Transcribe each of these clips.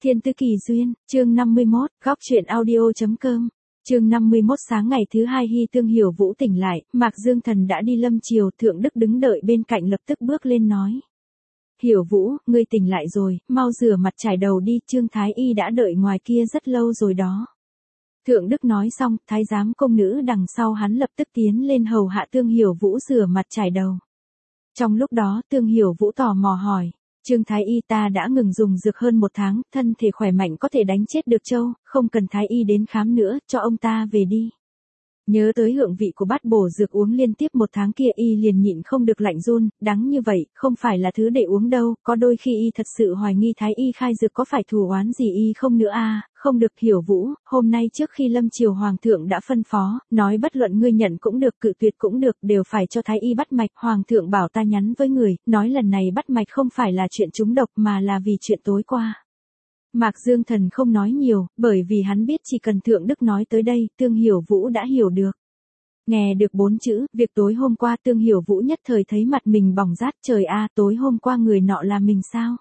Thiên Tứ Kỳ Duyên, chương 51, góc truyện audio.com. Chương 51 sáng ngày thứ hai Hy Tương Hiểu Vũ tỉnh lại, Mạc Dương Thần đã đi lâm triều, Thượng Đức đứng đợi bên cạnh lập tức bước lên nói. Hiểu Vũ, ngươi tỉnh lại rồi, mau rửa mặt trải đầu đi, Trương Thái Y đã đợi ngoài kia rất lâu rồi đó. Thượng Đức nói xong, thái giám công nữ đằng sau hắn lập tức tiến lên hầu hạ Tương Hiểu Vũ rửa mặt trải đầu. Trong lúc đó Tương Hiểu Vũ tò mò hỏi. Trương Thái Y, ta đã ngừng dùng dược hơn 1 tháng, thân thể khỏe mạnh có thể đánh chết được trâu, không cần Thái Y đến khám nữa, cho ông ta về đi. Nhớ tới hương vị của bát bổ dược uống liên tiếp 1 tháng kia y liền nhịn không được lạnh run, đắng như vậy, không phải là thứ để uống đâu, có đôi khi y thật sự hoài nghi Thái Y khai dược có phải thù oán gì y không nữa à, không được. Hiểu Vũ, hôm nay trước khi lâm triều Hoàng thượng đã phân phó, nói bất luận ngươi nhận cũng được cự tuyệt cũng được đều phải cho Thái Y bắt mạch, Hoàng thượng bảo ta nhắn với người, nói lần này bắt mạch không phải là chuyện trúng độc mà là vì chuyện tối qua. Mạc Dương Thần không nói nhiều, bởi vì hắn biết chỉ cần Thượng Đức nói tới đây, Tương Hiểu Vũ đã hiểu được. Nghe được 4 chữ, việc tối hôm qua Tương Hiểu Vũ nhất thời thấy mặt mình bỏng rát, trời a, tối hôm qua người nọ là mình sao?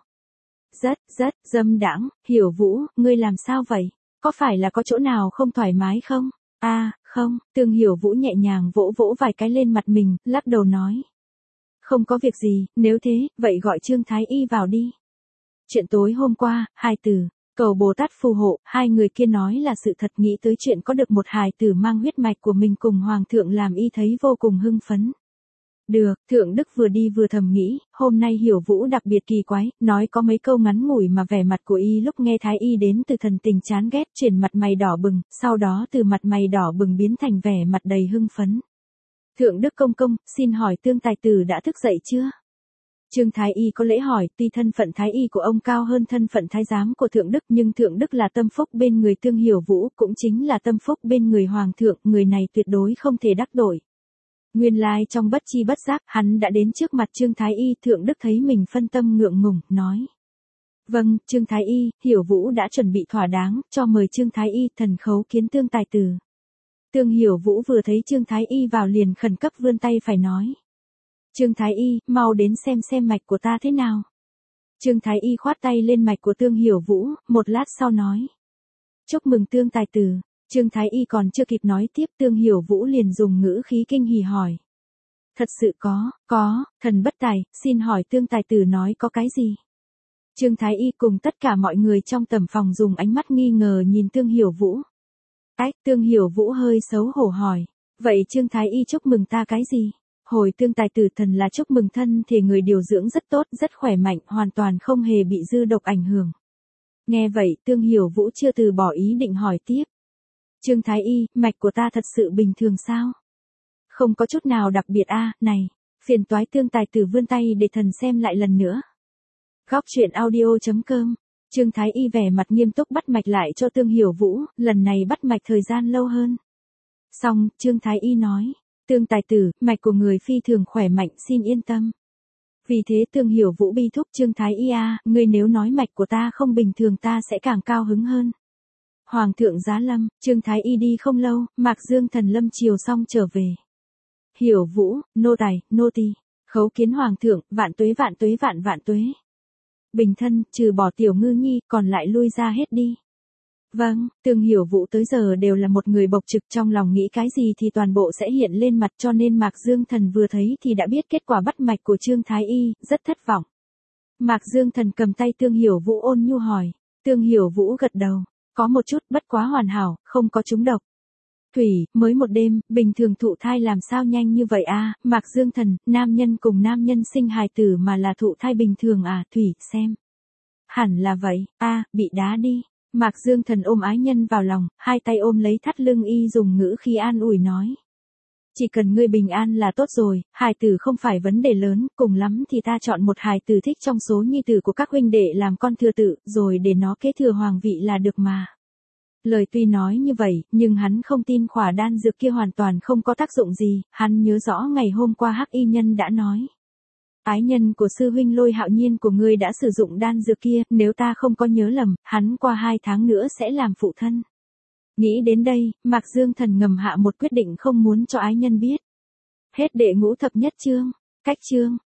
Rất dâm đãng. Hiểu Vũ, ngươi làm sao vậy? Có phải là có chỗ nào không thoải mái không? Không, Tương Hiểu Vũ nhẹ nhàng vỗ vỗ vài cái lên mặt mình, lắc đầu nói. Không có việc gì, nếu thế, vậy gọi Trương Thái Y vào đi. Chuyện tối hôm qua, hài tử, cầu Bồ Tát phù hộ, hai người kia nói là sự thật, nghĩ tới chuyện có được một hài tử mang huyết mạch của mình cùng Hoàng thượng làm y thấy vô cùng hưng phấn. Được, Thượng Đức vừa đi vừa thầm nghĩ, hôm nay Hiểu Vũ đặc biệt kỳ quái, nói có mấy câu ngắn ngủi mà vẻ mặt của y lúc nghe Thái Y đến từ thần tình chán ghét, chuyển mặt mày đỏ bừng, sau đó từ mặt mày đỏ bừng biến thành vẻ mặt đầy hưng phấn. Thượng Đức công công, xin hỏi Tương tài tử đã thức dậy chưa? Trương Thái Y có lễ hỏi, tuy thân phận Thái Y của ông cao hơn thân phận Thái giám của Thượng Đức nhưng Thượng Đức là tâm phúc bên người Tương Hiểu Vũ, cũng chính là tâm phúc bên người Hoàng thượng, người này tuyệt đối không thể đắc tội. Nguyên lai trong bất chi bất giác, hắn đã đến trước mặt Trương Thái Y, Thượng Đức thấy mình phân tâm ngượng ngùng, nói. Vâng, Trương Thái Y, Hiểu Vũ đã chuẩn bị thỏa đáng, cho mời Trương Thái Y thần khấu kiến Tương tài tử. Tương Hiểu Vũ vừa thấy Trương Thái Y vào liền khẩn cấp vươn tay phải nói. Trương Thái Y, mau đến xem mạch của ta thế nào. Trương Thái Y khoát tay lên mạch của Tương Hiểu Vũ, một lát sau nói. Chúc mừng Tương tài tử. Trương Thái Y còn chưa kịp nói tiếp, Tương Hiểu Vũ liền dùng ngữ khí kinh hỉ hỏi. Thật sự có, thần bất tài, xin hỏi Tương tài tử nói có cái gì? Trương Thái Y cùng tất cả mọi người trong tầm phòng dùng ánh mắt nghi ngờ nhìn Tương Hiểu Vũ. Tương Hiểu Vũ hơi xấu hổ hỏi. Vậy Trương Thái Y chúc mừng ta cái gì? Hồi Tương tài tử, thần là chúc mừng thân thể người điều dưỡng rất tốt, rất khỏe mạnh, hoàn toàn không hề bị dư độc ảnh hưởng. Nghe vậy, Tương Hiểu Vũ chưa từ bỏ ý định hỏi tiếp. Trương Thái Y, mạch của ta thật sự bình thường sao? Không có chút nào đặc biệt này, phiền toái Tương tài tử vươn tay để thần xem lại lần nữa. Góc truyện audio.com. Trương Thái Y vẻ mặt nghiêm túc bắt mạch lại cho Tương Hiểu Vũ, lần này bắt mạch thời gian lâu hơn. Xong, Trương Thái Y nói. Tương tài tử, mạch của người phi thường khỏe mạnh, xin yên tâm. Vì thế Tương Hiểu Vũ bi thúc Trương Thái Y ngươi nếu nói mạch của ta không bình thường ta sẽ càng cao hứng hơn. Hoàng thượng giá lâm, Trương Thái Y đi không lâu, Mạc Dương Thần lâm triều xong trở về. Hiểu Vũ, nô tài, nô tỳ, khấu kiến Hoàng thượng, vạn tuế vạn tuế vạn tuế. Bình thân, trừ bỏ Tiểu Ngư Nhi, còn lại lui ra hết đi. Vâng, Tương Hiểu Vũ tới giờ đều là một người bộc trực, trong lòng nghĩ cái gì thì toàn bộ sẽ hiện lên mặt, cho nên Mạc Dương Thần vừa thấy thì đã biết kết quả bắt mạch của Trương Thái Y, rất thất vọng. Mạc Dương Thần cầm tay Tương Hiểu Vũ ôn nhu hỏi. Tương Hiểu Vũ gật đầu. Có một chút, bất quá hoàn hảo, không có trúng độc. Thủy, mới 1 đêm, bình thường thụ thai làm sao nhanh như vậy Mạc Dương Thần, nam nhân cùng nam nhân sinh hài tử mà là thụ thai bình thường Thủy, xem. Hẳn là vậy, bị đá đi. Mạc Dương Thần ôm ái nhân vào lòng, hai tay ôm lấy thắt lưng y dùng ngữ khi an ủi nói. Chỉ cần ngươi bình an là tốt rồi, hài tử không phải vấn đề lớn, cùng lắm thì ta chọn một hài tử thích trong số nhi tử của các huynh đệ làm con thừa tự, rồi để nó kế thừa hoàng vị là được mà. Lời tuy nói như vậy, nhưng hắn không tin khỏa đan dược kia hoàn toàn không có tác dụng gì, hắn nhớ rõ ngày hôm qua Hắc Y Nhân đã nói. Ái nhân của sư huynh Lôi Hạo Nhiên của ngươi đã sử dụng đan dược kia, nếu ta không có nhớ lầm, hắn qua 2 tháng nữa sẽ làm phụ thân. Nghĩ đến đây, Mạc Dương Thần ngầm hạ một quyết định không muốn cho ái nhân biết. Hết đệ ngũ thập nhất chương. Cách chương.